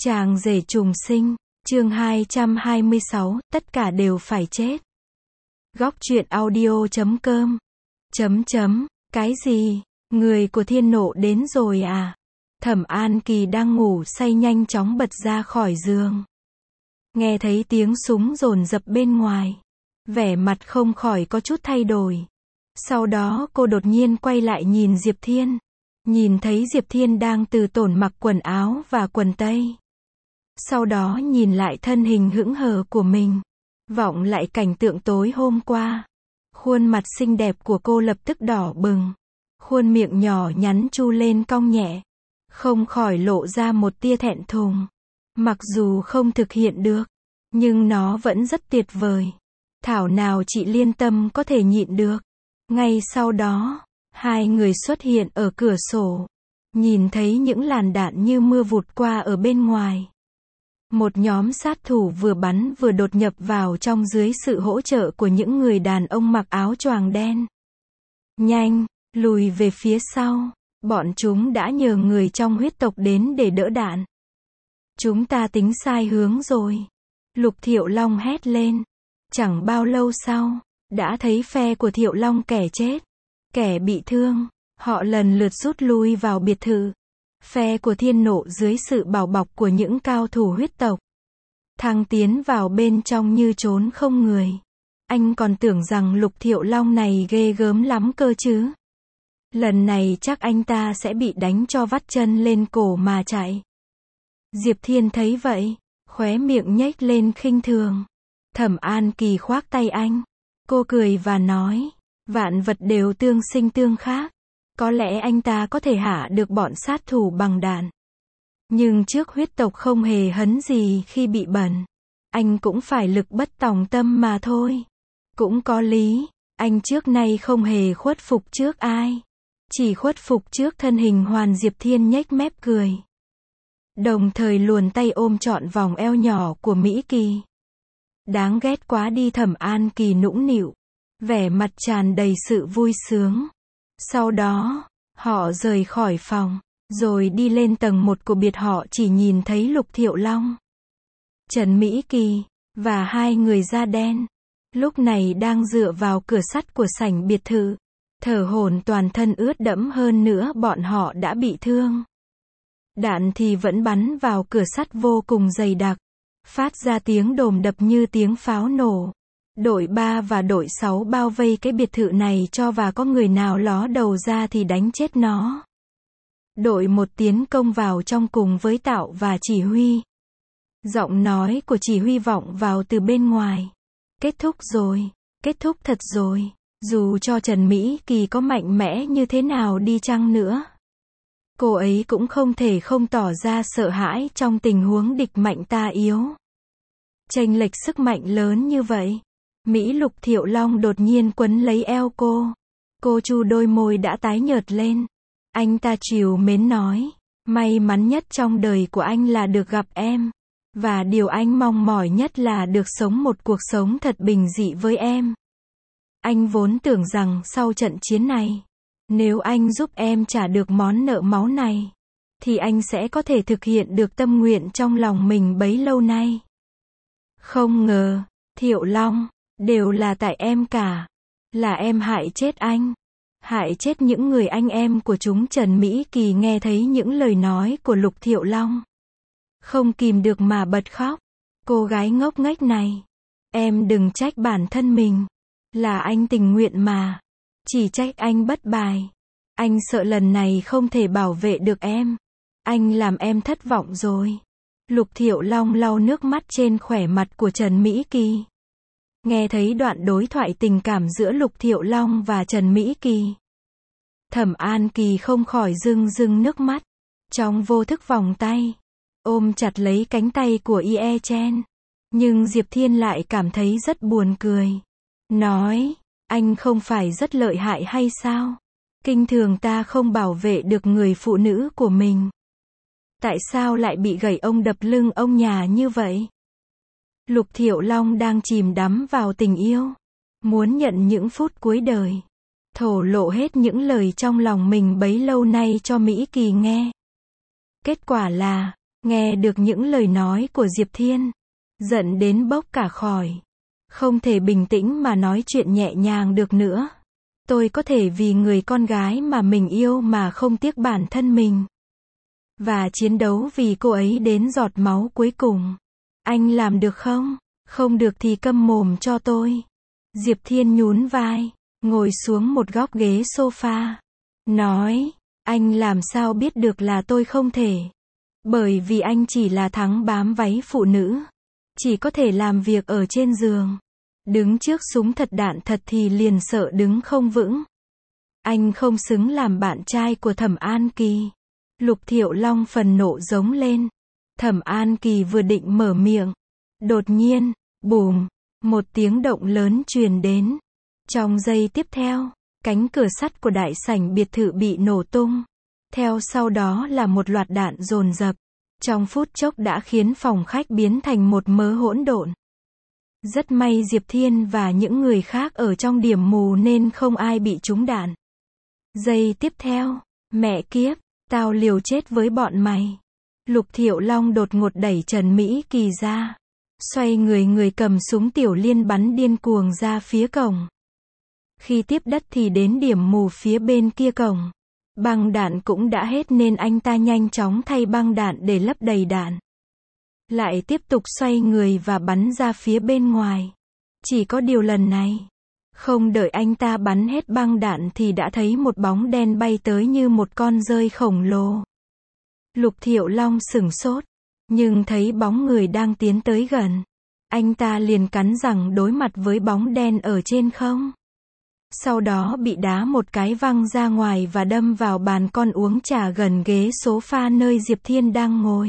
Chàng rể trùng sinh, chương 226, tất cả đều phải chết. Góc truyện audio.com. Cái gì? Người của Thiên Nộ đến rồi à? Thẩm An Kỳ đang ngủ say nhanh chóng bật ra khỏi giường. Nghe thấy tiếng súng dồn dập bên ngoài. Vẻ mặt không khỏi có chút thay đổi. Sau đó cô đột nhiên quay lại nhìn Diệp Thiên. Nhìn thấy Diệp Thiên đang từ tốn mặc quần áo và quần tây. Sau đó nhìn lại thân hình hững hờ của mình. Vọng lại cảnh tượng tối hôm qua. Khuôn mặt xinh đẹp của cô lập tức đỏ bừng. Khuôn miệng nhỏ nhắn chu lên cong nhẹ. Không khỏi lộ ra một tia thẹn thùng. Mặc dù không thực hiện được, nhưng nó vẫn rất tuyệt vời. Thảo nào chị Liên Tâm có thể nhịn được. Ngay sau đó, hai người xuất hiện ở cửa sổ. Nhìn thấy những làn đạn như mưa vụt qua ở bên ngoài. Một nhóm sát thủ vừa bắn vừa đột nhập vào trong dưới sự hỗ trợ của những người đàn ông mặc áo choàng đen. Nhanh, lùi về phía sau. Bọn chúng đã nhờ người trong huyết tộc đến để đỡ đạn. Chúng ta tính sai hướng rồi. Lục Thiệu Long hét lên. Chẳng bao lâu sau, đã thấy phe của Thiệu Long kẻ chết, kẻ bị thương. Họ lần lượt rút lui vào biệt thự. Phe của Thiên Nộ dưới sự bảo bọc của những cao thủ huyết tộc. Thăng tiến vào bên trong như trốn không người. Anh còn tưởng rằng Lục Thiệu Long này ghê gớm lắm cơ chứ. Lần này chắc anh ta sẽ bị đánh cho vắt chân lên cổ mà chạy. Diệp Thiên thấy vậy, khóe miệng nhếch lên khinh thường. Thẩm An Kỳ khoác tay anh. Cô cười và nói, vạn vật đều tương sinh tương khắc. Có lẽ anh ta có thể hạ được bọn sát thủ bằng đạn. Nhưng trước huyết tộc không hề hấn gì khi bị bẩn. Anh cũng phải lực bất tòng tâm mà thôi. Cũng có lý, anh trước nay không hề khuất phục trước ai. Chỉ khuất phục trước thân hình hoàn. Diệp Thiên nhếch mép cười. Đồng thời luồn tay ôm trọn vòng eo nhỏ của Mỹ Kỳ. Đáng ghét quá đi. Thẩm An Kỳ nũng nịu. Vẻ mặt tràn đầy sự vui sướng. Sau đó, họ rời khỏi phòng, rồi đi lên tầng 1 của biệt họ chỉ nhìn thấy Lục Thiệu Long, Trần Mỹ Kỳ, và hai người da đen. Lúc này đang dựa vào cửa sắt của sảnh biệt thự, thở hổn toàn thân ướt đẫm hơn nữa bọn họ đã bị thương. Đạn thì vẫn bắn vào cửa sắt vô cùng dày đặc, phát ra tiếng đồm đập như tiếng pháo nổ. Đội 3 và đội 6 bao vây cái biệt thự này cho và có người nào ló đầu ra thì đánh chết nó. Đội 1 tiến công vào trong cùng với Tạo và Chỉ Huy. Giọng nói của Chỉ Huy vọng vào từ bên ngoài. Kết thúc rồi, kết thúc thật rồi. Dù cho Trần Mỹ Kỳ có mạnh mẽ như thế nào đi chăng nữa, cô ấy cũng không thể không tỏ ra sợ hãi trong tình huống địch mạnh ta yếu. Chênh lệch sức mạnh lớn như vậy. Mỹ Lục Thiệu Long đột nhiên quấn lấy eo cô. Cô chu đôi môi đã tái nhợt lên. Anh ta trìu mến nói, may mắn nhất trong đời của anh là được gặp em. Và điều anh mong mỏi nhất là được sống một cuộc sống thật bình dị với em. Anh vốn tưởng rằng sau trận chiến này, nếu anh giúp em trả được món nợ máu này, thì anh sẽ có thể thực hiện được tâm nguyện trong lòng mình bấy lâu nay. Không ngờ, Thiệu Long, đều là tại em cả. Là em hại chết anh. Hại chết những người anh em của chúng. Trần Mỹ Kỳ nghe thấy những lời nói của Lục Thiệu Long, không kìm được mà bật khóc. Cô gái ngốc nghếch này. Em đừng trách bản thân mình. Là anh tình nguyện mà. Chỉ trách anh bất bài. Anh sợ lần này không thể bảo vệ được em. Anh làm em thất vọng rồi. Lục Thiệu Long lau nước mắt trên khóe mặt của Trần Mỹ Kỳ. Nghe thấy đoạn đối thoại tình cảm giữa Lục Thiệu Long và Trần Mỹ Kỳ, Thẩm An Kỳ không khỏi rưng rưng nước mắt. Trong vô thức vòng tay, ôm chặt lấy cánh tay của Ie Chen. Nhưng Diệp Thiên lại cảm thấy rất buồn cười. Nói, anh không phải rất lợi hại hay sao? Kinh thường ta không bảo vệ được người phụ nữ của mình. Tại sao lại bị gậy ông đập lưng ông nhà như vậy? Lục Thiệu Long đang chìm đắm vào tình yêu. Muốn nhận những phút cuối đời. Thổ lộ hết những lời trong lòng mình bấy lâu nay cho Mỹ Kỳ nghe. Kết quả là, Nghe được những lời nói của Diệp Thiên, giận đến bốc cả khỏi. Không thể bình tĩnh mà nói chuyện nhẹ nhàng được nữa. Tôi có thể vì người con gái mà mình yêu mà không tiếc bản thân mình. Và chiến đấu vì cô ấy đến giọt máu cuối cùng. Anh làm được không? Không được thì câm mồm cho tôi. Diệp Thiên nhún vai, ngồi xuống một góc ghế sofa. Nói, anh làm sao biết được là tôi không thể. Bởi vì anh chỉ là thắng bám váy phụ nữ. Chỉ có thể làm việc ở trên giường. Đứng trước súng thật đạn thật thì liền sợ đứng không vững. Anh không xứng làm bạn trai của Thẩm An Kỳ. Lục Thiệu Long phần nộ giống lên. Thẩm An Kỳ vừa định mở miệng. Đột nhiên, bùm, một tiếng động lớn truyền đến. Trong giây tiếp theo, cánh cửa sắt của đại sảnh biệt thự bị nổ tung. Theo sau đó là một loạt đạn dồn dập. Trong phút chốc đã khiến phòng khách biến thành một mớ hỗn độn. Rất may Diệp Thiên và những người khác ở trong điểm mù nên không ai bị trúng đạn. Giây tiếp theo, mẹ kiếp, tao liều chết với bọn mày. Lục Thiệu Long đột ngột đẩy Trần Mỹ Kỳ ra. Xoay người cầm súng tiểu liên bắn điên cuồng ra phía cổng. Khi tiếp đất thì đến điểm mù phía bên kia cổng. Băng đạn cũng đã hết nên anh ta nhanh chóng thay băng đạn để lấp đầy đạn. Lại tiếp tục xoay người và bắn ra phía bên ngoài. Chỉ có điều lần này, không đợi anh ta bắn hết băng đạn thì đã thấy một bóng đen bay tới như một con dơi khổng lồ. Lục Thiệu Long sửng sốt, nhưng thấy bóng người đang tiến tới gần. Anh ta liền cắn răng đối mặt với bóng đen ở trên không. Sau đó bị đá một cái văng ra ngoài và đâm vào bàn con uống trà gần ghế sofa nơi Diệp Thiên đang ngồi.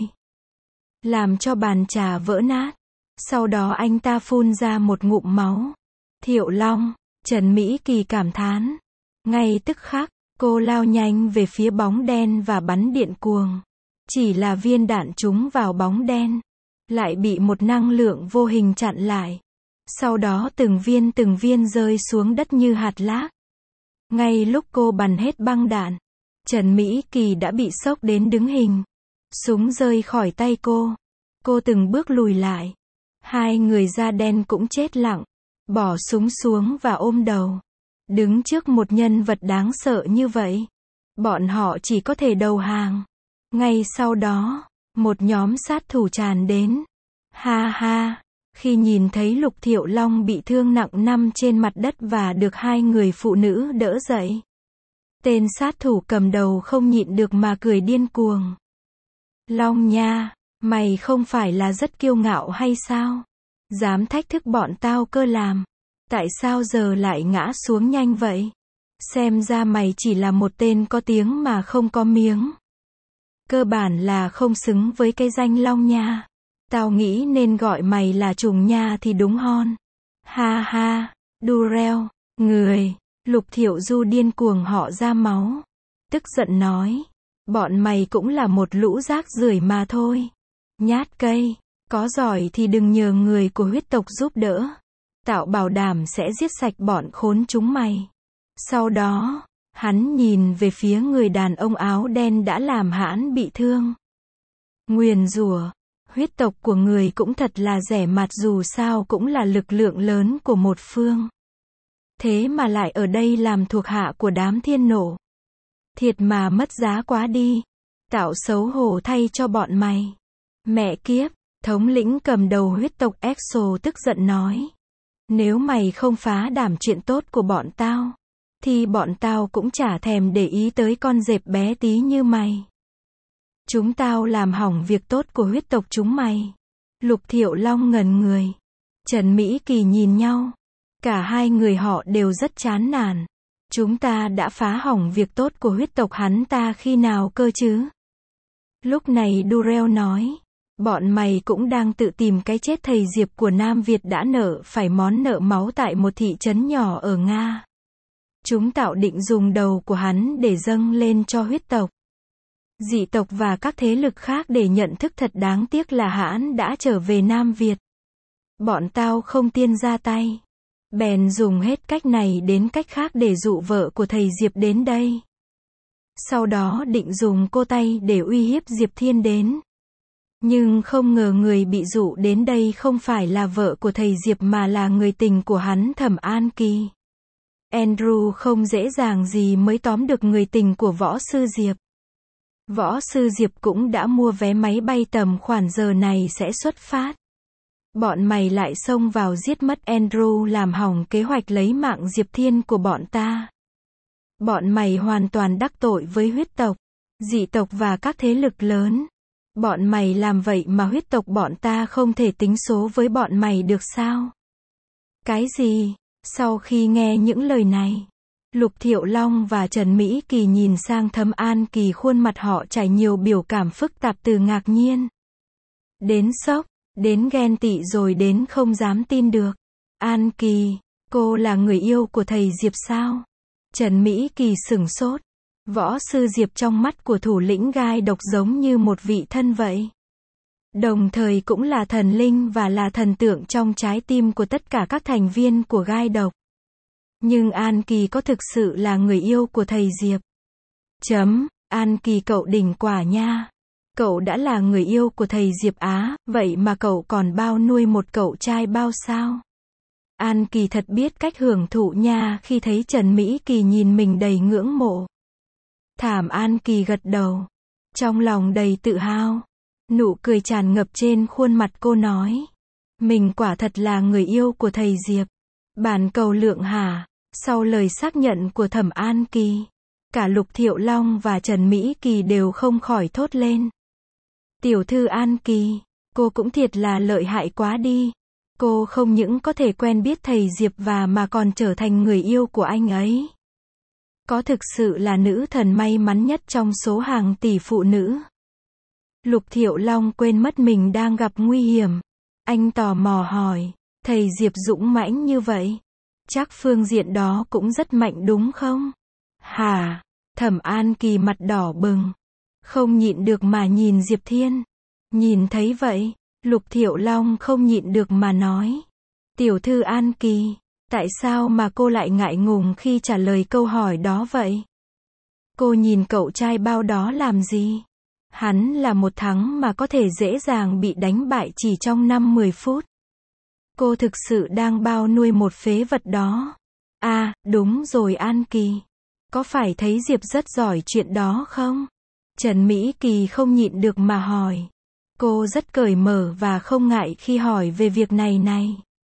Làm cho bàn trà vỡ nát. Sau đó anh ta phun ra một ngụm máu. Thiệu Long, Trần Mỹ Kỳ cảm thán. Ngay tức khắc, cô lao nhanh về phía bóng đen và bắn điện cuồng. Chỉ là viên đạn trúng vào bóng đen, lại bị một năng lượng vô hình chặn lại. Sau đó từng viên rơi xuống đất như hạt lác. Ngay lúc cô bắn hết băng đạn, Trần Mỹ Kỳ đã bị sốc đến đứng hình. Súng rơi khỏi tay cô từng bước lùi lại. Hai người da đen cũng chết lặng, bỏ súng xuống và ôm đầu. Đứng trước một nhân vật đáng sợ như vậy, bọn họ chỉ có thể đầu hàng. Ngay sau đó, một nhóm sát thủ tràn đến. Ha ha, khi nhìn thấy Lục Thiệu Long bị thương nặng nằm trên mặt đất và được hai người phụ nữ đỡ dậy, tên sát thủ cầm đầu không nhịn được mà cười điên cuồng. Long nha, mày không phải là rất kiêu ngạo hay sao? Dám thách thức bọn tao cơ làm. Tại sao giờ lại ngã xuống nhanh vậy? Xem ra mày chỉ là một tên có tiếng mà không có miếng. Cơ bản là không xứng với cái danh Long nha. Tao nghĩ nên gọi mày là Trùng nha thì đúng hon. Ha ha, Durrell, người. Lục Thiệu Du điên cuồng họ ra máu. Tức giận nói. Bọn mày cũng là một lũ rác rưởi mà thôi. Nhát cây, có giỏi thì đừng nhờ người của huyết tộc giúp đỡ. Tạo bảo đảm sẽ giết sạch bọn khốn chúng mày. Sau đó, hắn nhìn về phía người đàn ông áo đen đã làm hắn bị thương. Nguyền rủa, huyết tộc của người cũng thật là rẻ mạt, dù sao cũng là lực lượng lớn của một phương. Thế mà lại ở đây làm thuộc hạ của đám thiên nộ. Thiệt mà mất giá quá đi. Tạo xấu hổ thay cho bọn mày. Mẹ kiếp, thống lĩnh cầm đầu huyết tộc Exo tức giận nói. Nếu mày không phá đảm chuyện tốt của bọn tao, thì bọn tao cũng chả thèm để ý tới con dẹp bé tí như mày. Chúng tao làm hỏng việc tốt của huyết tộc chúng mày. Lục Thiệu Long ngẩn người. Trần Mỹ Kỳ nhìn nhau. Cả hai người họ đều rất chán nản. Chúng ta đã phá hỏng việc tốt của huyết tộc hắn ta khi nào cơ chứ? Lúc này Durrell nói. Bọn mày cũng đang tự tìm cái chết thầy Diệp của Nam Việt đã nợ phải món nợ máu tại một thị trấn nhỏ ở Nga. Chúng tạo định dùng đầu của hắn để dâng lên cho huyết tộc, dị tộc và các thế lực khác để nhận thức thật đáng tiếc là hắn đã trở về Nam Việt. Bọn tao không tiên ra tay. Bèn dùng hết cách này đến cách khác để dụ vợ của thầy Diệp đến đây. Sau đó định dùng cô tay để uy hiếp Diệp Thiên đến. Nhưng không ngờ người bị dụ đến đây không phải là vợ của thầy Diệp mà là người tình của hắn, Thẩm An Kỳ. Andrew không dễ dàng gì mới tóm được người tình của võ sư Diệp. Võ sư Diệp cũng đã mua vé máy bay tầm khoảng giờ này sẽ xuất phát. Bọn mày lại xông vào giết mất Andrew, làm hỏng kế hoạch lấy mạng Diệp Thiên của bọn ta. Bọn mày hoàn toàn đắc tội với huyết tộc, dị tộc và các thế lực lớn. Bọn mày làm vậy mà huyết tộc bọn ta không thể tính số với bọn mày được sao? Cái gì? Sau khi nghe những lời này, Lục Thiệu Long và Trần Mỹ Kỳ nhìn sang Thẩm An Kỳ, khuôn mặt họ trải nhiều biểu cảm phức tạp, từ ngạc nhiên đến sốc, đến ghen tị, rồi đến không dám tin được. An Kỳ, cô là người yêu của thầy Diệp sao? Trần Mỹ Kỳ sửng sốt. Võ sư Diệp trong mắt của thủ lĩnh gai độc giống như một vị thân vậy. Đồng thời cũng là thần linh và là thần tượng trong trái tim của tất cả các thành viên của gai độc. Nhưng An Kỳ có thực sự là người yêu của thầy Diệp? An Kỳ, cậu đỉnh quả nha. Cậu đã là người yêu của thầy Diệp á, vậy mà cậu còn bao nuôi một cậu trai bao sao? An Kỳ thật biết cách hưởng thụ nha. Khi thấy Trần Mỹ Kỳ nhìn mình đầy ngưỡng mộ, Thẩm An Kỳ gật đầu, trong lòng đầy tự hào. Nụ cười tràn ngập trên khuôn mặt, cô nói, mình quả thật là người yêu của thầy Diệp. Bản cầu lượng hả? Sau lời xác nhận của Thẩm An Kỳ, cả Lục Thiệu Long và Trần Mỹ Kỳ đều không khỏi thốt lên. Tiểu thư An Kỳ, cô cũng thiệt là lợi hại quá đi. Cô không những có thể quen biết thầy Diệp và mà còn trở thành người yêu của anh ấy. Có thực sự là nữ thần may mắn nhất trong số hàng tỷ phụ nữ. Lục Thiệu Long quên mất mình đang gặp nguy hiểm. Anh tò mò hỏi, thầy Diệp dũng mãnh như vậy, chắc phương diện đó cũng rất mạnh đúng không? Hả? Thẩm An Kỳ mặt đỏ bừng, không nhịn được mà nhìn Diệp Thiên. Nhìn thấy vậy, Lục Thiệu Long không nhịn được mà nói, tiểu thư An Kỳ, tại sao mà cô lại ngại ngùng khi trả lời câu hỏi đó vậy? Cô nhìn cậu trai bao đó làm gì? Hắn là một thắng mà có thể dễ dàng bị đánh bại chỉ trong 5-10 phút. Cô thực sự đang bao nuôi một phế vật đó. À, đúng rồi An Kỳ. Có phải thấy Diệp rất giỏi chuyện đó không? Trần Mỹ Kỳ không nhịn được mà hỏi. Cô rất cởi mở và không ngại khi hỏi về việc này.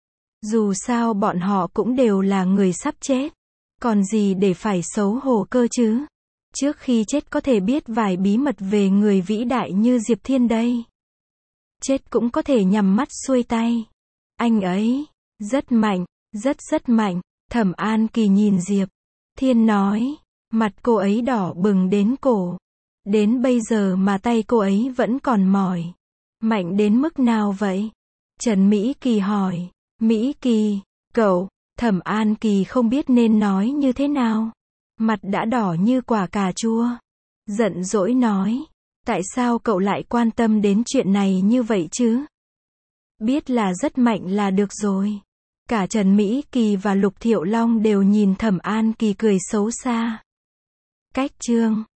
Dù sao bọn họ cũng đều là người sắp chết. Còn gì để phải xấu hổ cơ chứ? Trước khi chết có thể biết vài bí mật về người vĩ đại như Diệp Thiên đây. Chết cũng có thể nhắm mắt xuôi tay. Anh ấy rất mạnh, rất mạnh. Thẩm An Kỳ nhìn Diệp Thiên nói, mặt cô ấy đỏ bừng đến cổ. Đến bây giờ mà tay cô ấy vẫn còn mỏi. Mạnh đến mức nào vậy? Trần Mỹ Kỳ hỏi. Mỹ Kỳ, cậu. Thẩm An Kỳ không biết nên nói như thế nào. Mặt đã đỏ như quả cà chua. Giận dỗi nói, tại sao cậu lại quan tâm đến chuyện này như vậy chứ? Biết là rất mạnh là được rồi. Cả Trần Mỹ Kỳ và Lục Thiệu Long đều nhìn Thẩm An Kỳ cười xấu xa. Cách chương